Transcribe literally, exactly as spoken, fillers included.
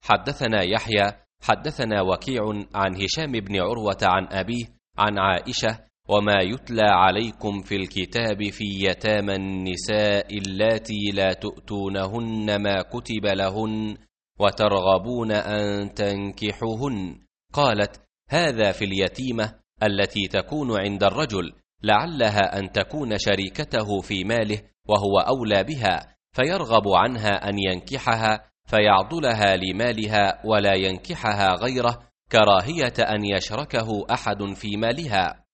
حدثنا يحيى حدثنا وكيع عن هشام بن عروة عن أبيه عن عائشة: وما يتلى عليكم في الكتاب في يتامى النساء اللاتي لا تؤتونهن ما كتب لهن وترغبون أن تنكحوهن. قالت: هذا في اليتيمة التي تكون عند الرجل، لعلها أن تكون شريكته في ماله وهو أولى بها، فيرغب عنها أن ينكحها فيعضلها لمالها ولا ينكحها غيره، كراهية أن يشركه أحد في مالها.